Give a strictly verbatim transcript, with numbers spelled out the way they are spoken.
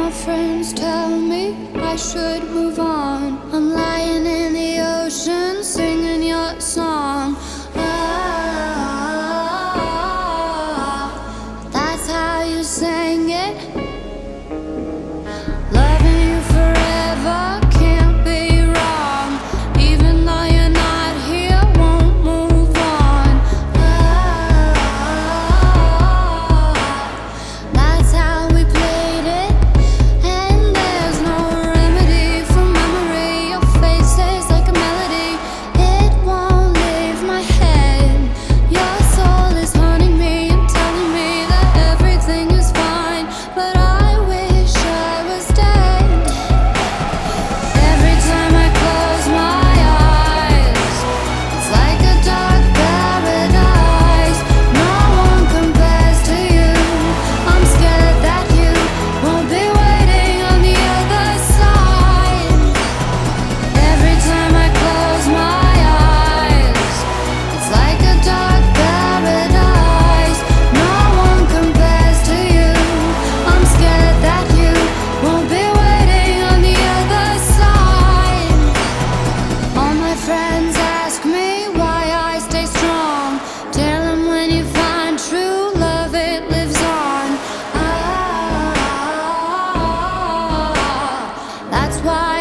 my friends tell me I should move on. I'm lying in the ocean singing your song. Ah, that's how you sang it. Loving you forever can't be wrong. Even though you're not here, won't move on. Ah, that's how we played it. And there's no remedy for memory. Your face is like a melody, it won't leave my head. Your soul is haunting me and telling me that everything is fine, but I wish I was dead. Every time I close my eyes, it's like a dark paradise. No one compares to you. I'm scared that you won't be waiting on the other side. Every time I close my eyes, it's like a dark paradise. No one compares to you. I'm scared that you won't be waiting on the other side. All my friends ask me why I stay strong. Tell them when you find true love, it lives on. Ah, that's why